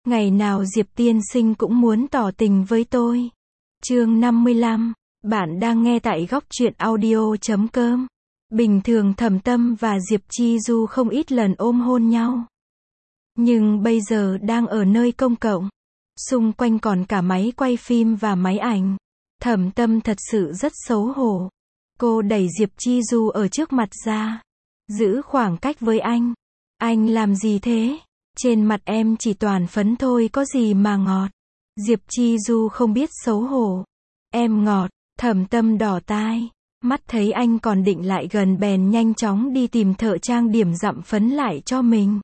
Ngày nào Diệp tiên sinh cũng muốn tỏ tình với tôi. Chương 55. Bạn đang nghe tại góc truyện audio.com. Bình thường Thẩm Tâm và Diệp Chi Du không ít lần ôm hôn nhau. Nhưng bây giờ đang ở nơi công cộng. Xung quanh còn cả máy quay phim và máy ảnh. Thẩm Tâm thật sự rất xấu hổ. Cô đẩy Diệp Chi Du ở trước mặt ra. Giữ khoảng cách với anh. Anh làm gì thế? Trên mặt em chỉ toàn phấn thôi có gì mà ngọt. Diệp Chi Du không biết xấu hổ. Em ngọt. Thẩm Tâm đỏ tai. Mắt thấy anh còn định lại gần bèn nhanh chóng đi tìm thợ trang điểm dặm phấn lại cho mình.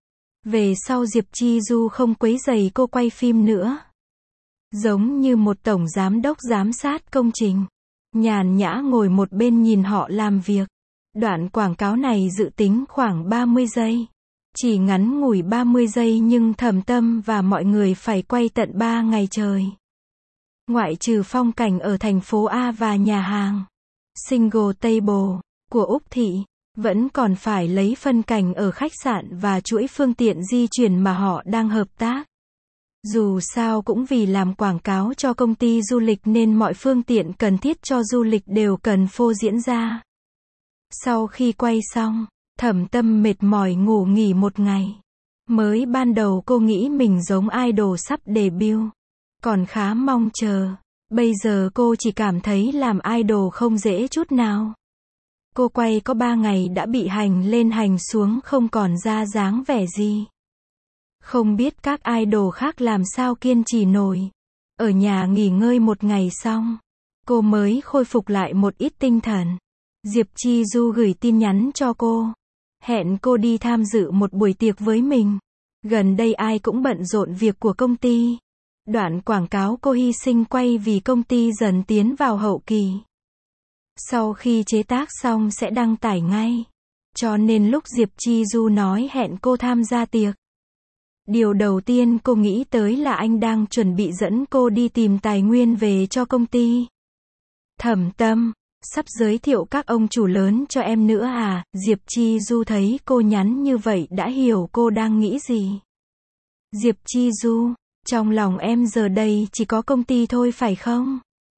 Về sau Diệp Chi Du không quấy rầy cô quay phim nữa. Giống như một tổng giám đốc giám sát công trình. Nhàn nhã ngồi một bên nhìn họ làm việc. Đoạn quảng cáo này dự tính khoảng 30 giây. Chỉ ngắn ngủi 30 giây nhưng Thẩm Tâm và mọi người phải quay tận 3 ngày trời. Ngoại trừ phong cảnh ở thành phố A và nhà hàng Single Table của Úc Thị, vẫn còn phải lấy phân cảnh ở khách sạn và chuỗi phương tiện di chuyển mà họ đang hợp tác. Dù sao cũng vì làm quảng cáo cho công ty du lịch nên mọi phương tiện cần thiết cho du lịch đều cần phô diễn ra. Sau khi quay xong, Thẩm Tâm mệt mỏi ngủ nghỉ một ngày. Mới ban đầu cô nghĩ mình giống idol sắp debut. Còn khá mong chờ. Bây giờ cô chỉ cảm thấy làm idol không dễ chút nào. Cô quay có 3 ngày đã bị hành lên hành xuống không còn ra dáng vẻ gì. Không biết các idol khác làm sao kiên trì nổi. Ở nhà nghỉ ngơi một ngày xong, cô mới khôi phục lại một ít tinh thần. Diệp Chi Du gửi tin nhắn cho cô. Hẹn cô đi tham dự một buổi tiệc với mình. Gần đây ai cũng bận rộn việc của công ty. Đoạn quảng cáo cô hy sinh quay vì công ty dần tiến vào hậu kỳ. Sau khi chế tác xong sẽ đăng tải ngay. Cho nên lúc Diệp Chi Du nói hẹn cô tham gia tiệc, điều đầu tiên cô nghĩ tới là anh đang chuẩn bị dẫn cô đi tìm tài nguyên về cho công ty. Thẩm Tâm, sắp giới thiệu các ông chủ lớn cho em nữa à? Diệp Chi Du thấy cô nhắn như vậy đã hiểu cô đang nghĩ gì. Diệp Chi Du, trong lòng em giờ đây chỉ có công ty thôi phải không?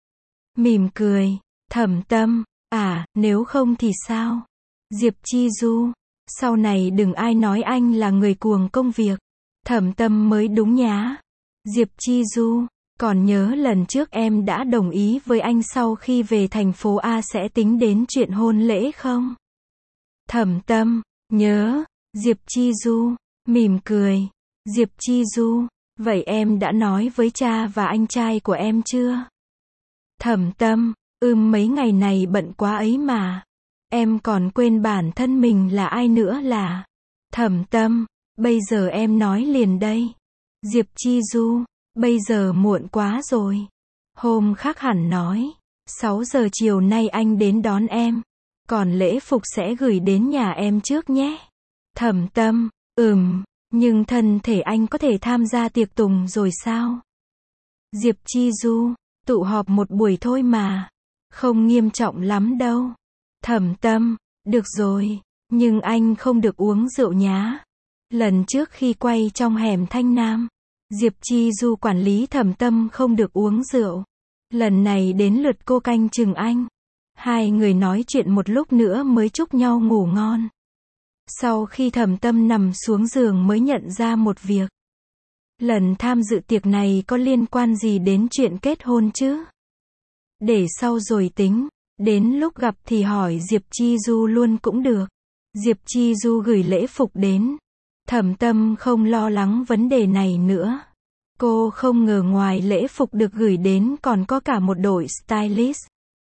Mỉm cười. Thẩm Tâm, à, nếu không thì sao? Diệp Chi Du, sau này đừng ai nói anh là người cuồng công việc. Thẩm Tâm mới đúng nhá. Diệp Chi Du, còn nhớ lần trước em đã đồng ý với anh sau khi về thành phố A sẽ tính đến chuyện hôn lễ không? Thẩm Tâm, nhớ. Diệp Chi Du, mỉm cười. Diệp Chi Du, vậy em đã nói với cha và anh trai của em chưa? Thẩm Tâm, mấy ngày này bận quá ấy mà. Em còn quên bản thân mình là ai nữa là. Thẩm Tâm, bây giờ em nói liền đây. Diệp Chi Du, bây giờ muộn quá rồi. Hôm khác hẳn nói. 6 giờ chiều nay anh đến đón em. Còn lễ phục sẽ gửi đến nhà em trước nhé. Thẩm Tâm, nhưng thân thể anh có thể tham gia tiệc tùng rồi sao? Diệp Chi Du, tụ họp một buổi thôi mà. Không nghiêm trọng lắm đâu. Thẩm Tâm, được rồi, nhưng anh không được uống rượu nhá. Lần trước khi quay trong hẻm Thanh Nam, Diệp Chi Du quản lý Thẩm Tâm không được uống rượu. Lần này đến lượt cô canh chừng anh. Hai người nói chuyện một lúc nữa mới chúc nhau ngủ ngon. Sau khi Thẩm Tâm nằm xuống giường mới nhận ra một việc. Lần tham dự tiệc này có liên quan gì đến chuyện kết hôn chứ? Để sau rồi tính, đến lúc gặp thì hỏi Diệp Chi Du luôn cũng được. Diệp Chi Du gửi lễ phục đến. Thẩm Tâm không lo lắng vấn đề này nữa. Cô không ngờ ngoài lễ phục được gửi đến còn có cả một đội stylist.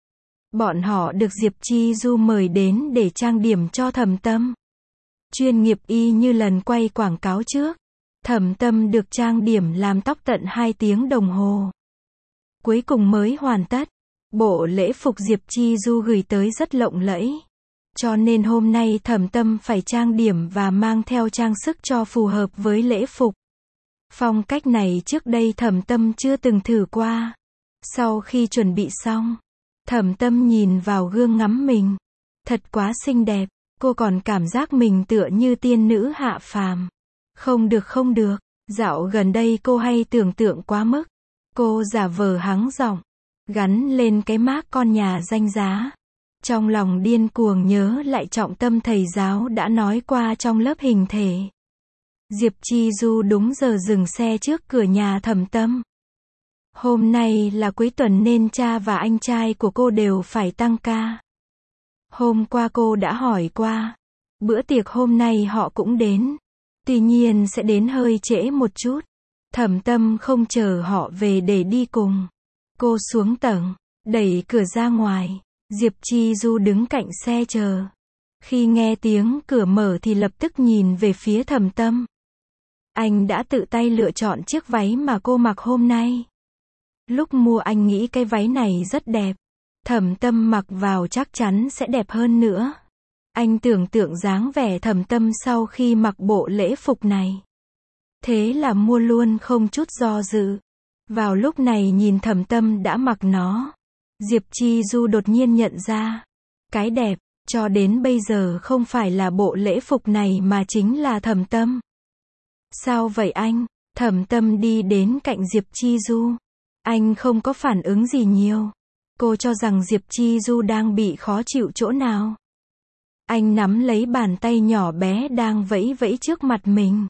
Bọn họ được Diệp Chi Du mời đến để trang điểm cho Thẩm Tâm. Chuyên nghiệp y như lần quay quảng cáo trước. Thẩm Tâm được trang điểm làm tóc tận 2 tiếng đồng hồ. Cuối cùng mới hoàn tất. Bộ lễ phục Diệp Chi Du gửi tới rất lộng lẫy. Cho nên hôm nay Thẩm Tâm phải trang điểm và mang theo trang sức cho phù hợp với lễ phục. Phong cách này trước đây Thẩm Tâm chưa từng thử qua. Sau khi chuẩn bị xong, Thẩm Tâm nhìn vào gương ngắm mình. Thật quá xinh đẹp, cô còn cảm giác mình tựa như tiên nữ hạ phàm. Không được, Dạo gần đây cô hay tưởng tượng quá mức. Cô giả vờ hắng giọng, gắn lên cái mác con nhà danh giá. Trong lòng điên cuồng nhớ lại trọng tâm thầy giáo đã nói qua trong lớp hình thể. Diệp Chi Du đúng giờ dừng xe trước cửa nhà Thẩm Tâm. Hôm nay là cuối tuần nên cha và anh trai của cô đều phải tăng ca. Hôm qua cô đã hỏi qua. Bữa tiệc hôm nay họ cũng đến. Tuy nhiên sẽ đến hơi trễ một chút. Thẩm Tâm không chờ họ về để đi cùng. Cô xuống tầng, đẩy cửa ra ngoài. Diệp Chi Du đứng cạnh xe chờ. Khi nghe tiếng cửa mở thì lập tức nhìn về phía Thẩm Tâm. Anh đã tự tay lựa chọn chiếc váy mà cô mặc hôm nay. Lúc mua anh nghĩ cái váy này rất đẹp. Thẩm Tâm mặc vào chắc chắn sẽ đẹp hơn nữa. Anh tưởng tượng dáng vẻ Thẩm Tâm sau khi mặc bộ lễ phục này. Thế là mua luôn không chút do dự. Vào lúc này nhìn Thẩm Tâm đã mặc nó. Diệp Chi Du đột nhiên nhận ra. Cái đẹp, cho đến bây giờ không phải là bộ lễ phục này mà chính là Thẩm Tâm. Sao vậy anh? Thẩm Tâm đi đến cạnh Diệp Chi Du. Anh không có phản ứng gì nhiều. Cô cho rằng Diệp Chi Du đang bị khó chịu chỗ nào. Anh nắm lấy bàn tay nhỏ bé đang vẫy vẫy trước mặt mình.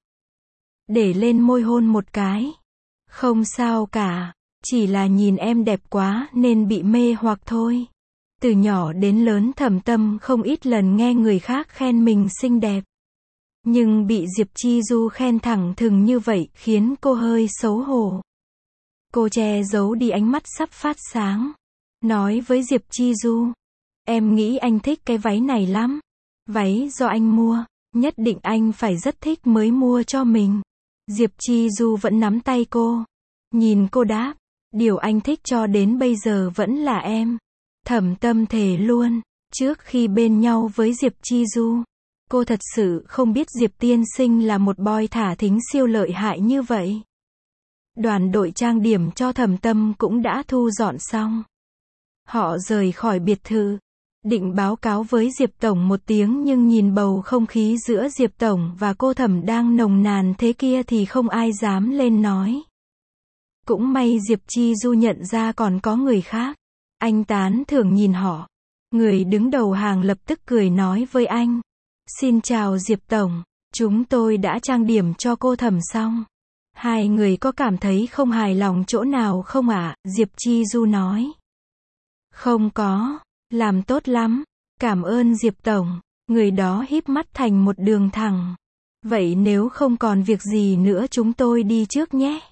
Để lên môi hôn một cái. Không sao cả. Chỉ là nhìn em đẹp quá nên bị mê hoặc thôi. Từ nhỏ đến lớn Thẩm Tâm không ít lần nghe người khác khen mình xinh đẹp. Nhưng bị Diệp Chi Du khen thẳng thừng như vậy khiến cô hơi xấu hổ. Cô che giấu đi ánh mắt sắp phát sáng. Nói với Diệp Chi Du. Em nghĩ anh thích cái váy này lắm. Váy do anh mua. Nhất định anh phải rất thích mới mua cho mình. Diệp Chi Du vẫn nắm tay cô. Nhìn cô đáp. Điều anh thích cho đến bây giờ vẫn là em. Thẩm Tâm thề luôn. Trước khi bên nhau với Diệp Chi Du. Cô thật sự không biết Diệp tiên sinh là một boy thả thính siêu lợi hại như vậy. Đoàn đội trang điểm cho Thẩm Tâm cũng đã thu dọn xong. Họ rời khỏi biệt thự. Định báo cáo với Diệp Tổng một tiếng nhưng nhìn bầu không khí giữa Diệp Tổng và cô Thẩm đang nồng nàn thế kia thì không ai dám lên nói. Cũng may Diệp Chi Du nhận ra còn có người khác. Anh tán thưởng nhìn họ. Người đứng đầu hàng lập tức cười nói với anh. Xin chào Diệp Tổng. Chúng tôi đã trang điểm cho cô Thẩm xong. Hai người có cảm thấy không hài lòng chỗ nào không ạ? Diệp Chi Du nói. Không có. Làm tốt lắm. Cảm ơn Diệp Tổng. Người đó híp mắt thành một đường thẳng. Vậy nếu không còn việc gì nữa chúng tôi đi trước nhé.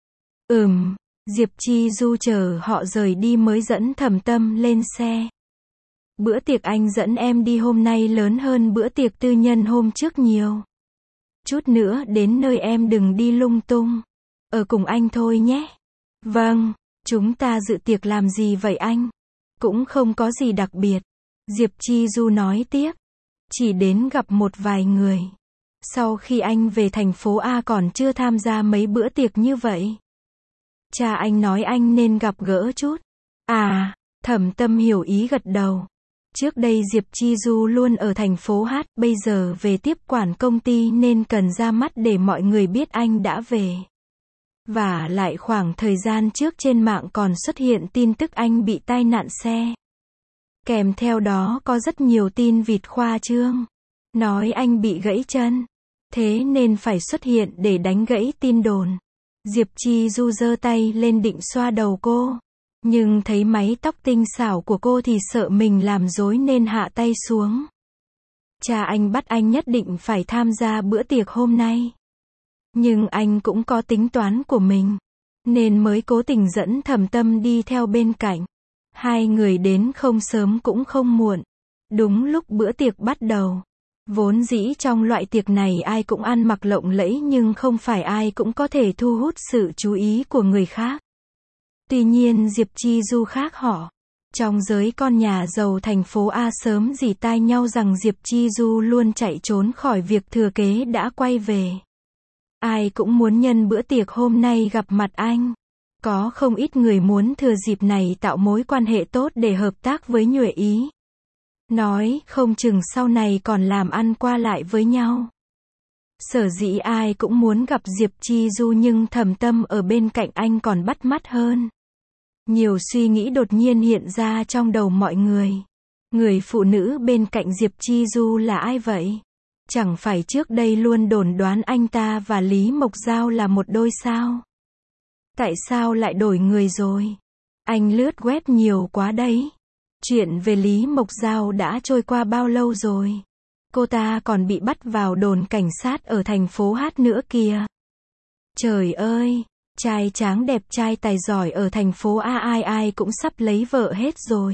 Diệp Chi Du chờ họ rời đi mới dẫn Thẩm Tâm lên xe. Bữa tiệc anh dẫn em đi hôm nay lớn hơn bữa tiệc tư nhân hôm trước nhiều. Chút nữa đến nơi em đừng đi lung tung. Ở cùng anh thôi nhé. Vâng, chúng ta dự tiệc làm gì vậy anh? Cũng không có gì đặc biệt. Diệp Chi Du nói tiếp. Chỉ đến gặp một vài người. Sau khi anh về thành phố A còn chưa tham gia mấy bữa tiệc như vậy. Cha anh nói anh nên gặp gỡ chút. À, Thẩm Tâm hiểu ý gật đầu. Trước đây Diệp Chi Du luôn ở thành phố H, bây giờ về tiếp quản công ty nên cần ra mắt để mọi người biết anh đã về. Và lại khoảng thời gian trước trên mạng còn xuất hiện tin tức anh bị tai nạn xe. Kèm theo đó có rất nhiều tin vịt khoa trương. Nói anh bị gãy chân. Thế nên phải xuất hiện để đánh gãy tin đồn. Diệp Chi Du giơ tay lên định xoa đầu cô. Nhưng thấy mái tóc tinh xảo của cô thì sợ mình làm rối nên hạ tay xuống. Cha anh bắt anh nhất định phải tham gia bữa tiệc hôm nay. Nhưng anh cũng có tính toán của mình. Nên mới cố tình dẫn Thẩm Tâm đi theo bên cạnh. Hai người đến không sớm cũng không muộn. Đúng lúc bữa tiệc bắt đầu. Vốn dĩ trong loại tiệc này ai cũng ăn mặc lộng lẫy nhưng không phải ai cũng có thể thu hút sự chú ý của người khác. Tuy nhiên Diệp Chi Du khác họ. Trong giới con nhà giàu thành phố A sớm rỉ tai nhau rằng Diệp Chi Du luôn chạy trốn khỏi việc thừa kế đã quay về. Ai cũng muốn nhân bữa tiệc hôm nay gặp mặt anh. Có không ít người muốn thừa dịp này tạo mối quan hệ tốt để hợp tác với Nhuệ Ý. Nói không chừng sau này còn làm ăn qua lại với nhau. Sở dĩ ai cũng muốn gặp Diệp Chi Du nhưng Thẩm Tâm ở bên cạnh anh còn bắt mắt hơn. Nhiều suy nghĩ đột nhiên hiện ra trong đầu mọi người. Người phụ nữ bên cạnh Diệp Chi Du là ai vậy? Chẳng phải trước đây luôn đồn đoán anh ta và Lý Mộc Giao là một đôi sao? Tại sao lại đổi người rồi? Anh lướt web nhiều quá đấy. Chuyện về Lý Mộc Giao đã trôi qua bao lâu rồi? Cô ta còn bị bắt vào đồn cảnh sát ở thành phố Hát nữa kìa. Trời ơi, trai tráng đẹp trai tài giỏi ở thành phố A ai ai cũng sắp lấy vợ hết rồi.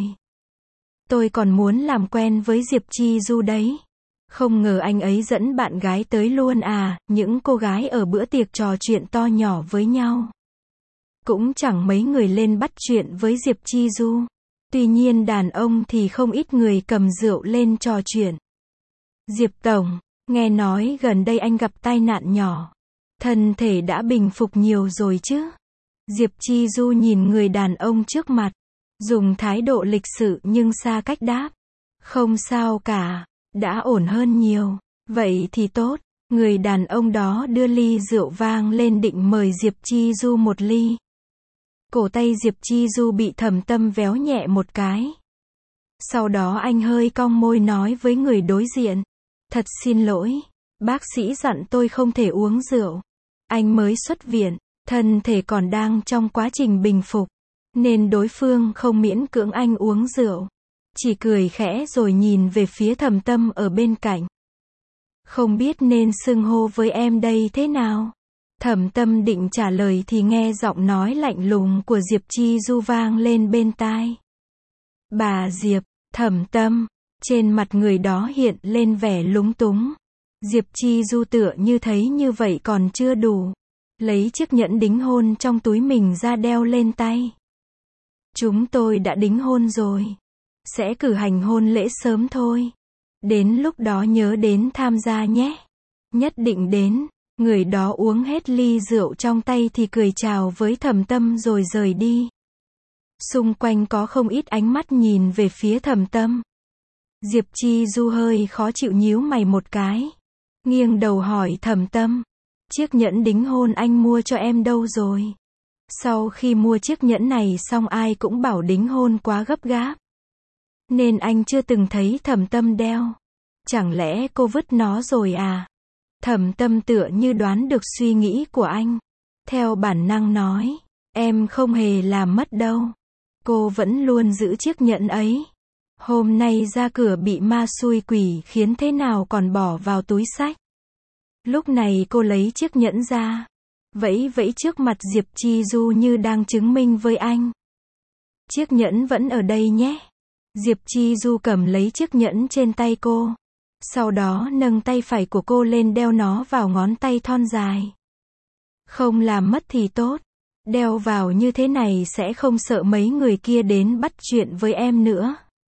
Tôi còn muốn làm quen với Diệp Chi Du đấy. Không ngờ anh ấy dẫn bạn gái tới luôn à, những cô gái ở bữa tiệc trò chuyện to nhỏ với nhau. Cũng chẳng mấy người lên bắt chuyện với Diệp Chi Du. Tuy nhiên đàn ông thì không ít người cầm rượu lên trò chuyện. Diệp Tổng, nghe nói gần đây anh gặp tai nạn nhỏ. Thân thể đã bình phục nhiều rồi chứ? Diệp Chi Du nhìn người đàn ông trước mặt, dùng thái độ lịch sự nhưng xa cách đáp. Không sao cả, đã ổn hơn nhiều. Vậy thì tốt. Người đàn ông đó đưa ly rượu vang lên định mời Diệp Chi Du một ly. Cổ tay Diệp Chi Du bị Thẩm Tâm véo nhẹ một cái. Sau đó anh hơi cong môi nói với người đối diện. Thật xin lỗi, bác sĩ dặn tôi không thể uống rượu. Anh mới xuất viện, thân thể còn đang trong quá trình bình phục, nên đối phương không miễn cưỡng anh uống rượu. Chỉ cười khẽ rồi nhìn về phía Thẩm Tâm ở bên cạnh. Không biết nên xưng hô với em đây thế nào? Thẩm Tâm định trả lời thì nghe giọng nói lạnh lùng của Diệp Chi Du vang lên bên tai. Bà Diệp, Thẩm Tâm, trên mặt người đó hiện lên vẻ lúng túng. Diệp Chi Du tựa như thấy như vậy còn chưa đủ. Lấy chiếc nhẫn đính hôn trong túi mình ra đeo lên tay. Chúng tôi đã đính hôn rồi. Sẽ cử hành hôn lễ sớm thôi. Đến lúc đó nhớ đến tham gia nhé. Nhất định đến. Người đó uống hết ly rượu trong tay thì cười chào với Thẩm Tâm rồi rời đi. Xung quanh có không ít ánh mắt nhìn về phía Thẩm Tâm. Diệp Chi Du hơi khó chịu nhíu mày một cái. Nghiêng đầu hỏi Thẩm Tâm. Chiếc nhẫn đính hôn anh mua cho em đâu rồi? Sau khi mua chiếc nhẫn này xong ai cũng bảo đính hôn quá gấp gáp. Nên anh chưa từng thấy Thẩm Tâm đeo. Chẳng lẽ cô vứt nó rồi à? Thẩm Tâm tựa như đoán được suy nghĩ của anh. Theo bản năng nói. Em không hề làm mất đâu. Cô vẫn luôn giữ chiếc nhẫn ấy. Hôm nay ra cửa bị ma xui quỷ khiến thế nào còn bỏ vào túi xách. Lúc này cô lấy chiếc nhẫn ra. Vẫy vẫy trước mặt Diệp Chi Du như đang chứng minh với anh. Chiếc nhẫn vẫn ở đây nhé. Diệp Chi Du cầm lấy chiếc nhẫn trên tay cô. Sau đó nâng tay phải của cô lên đeo nó vào ngón tay thon dài. Không làm mất thì tốt. Đeo vào như thế này sẽ không sợ mấy người kia đến bắt chuyện với em nữa.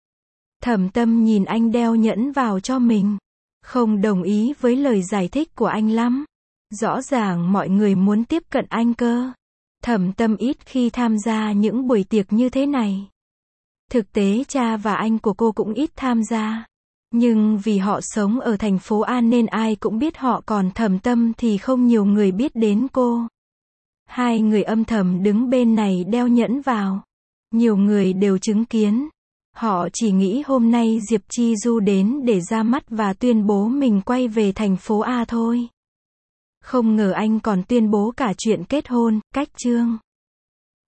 Thẩm Tâm nhìn anh đeo nhẫn vào cho mình. Không đồng ý với lời giải thích của anh lắm. Rõ ràng mọi người muốn tiếp cận anh cơ. Thẩm Tâm ít khi tham gia những buổi tiệc như thế này. Thực tế cha và anh của cô cũng ít tham gia. Nhưng vì họ sống ở thành phố A nên ai cũng biết họ, còn Thẩm Tâm thì không nhiều người biết đến cô. Hai người âm thầm đứng bên này đeo nhẫn vào. Nhiều người đều chứng kiến. Họ chỉ nghĩ hôm nay Diệp Chi Du đến để ra mắt và tuyên bố mình quay về thành phố A thôi. Không ngờ anh còn tuyên bố cả chuyện kết hôn, cách chương.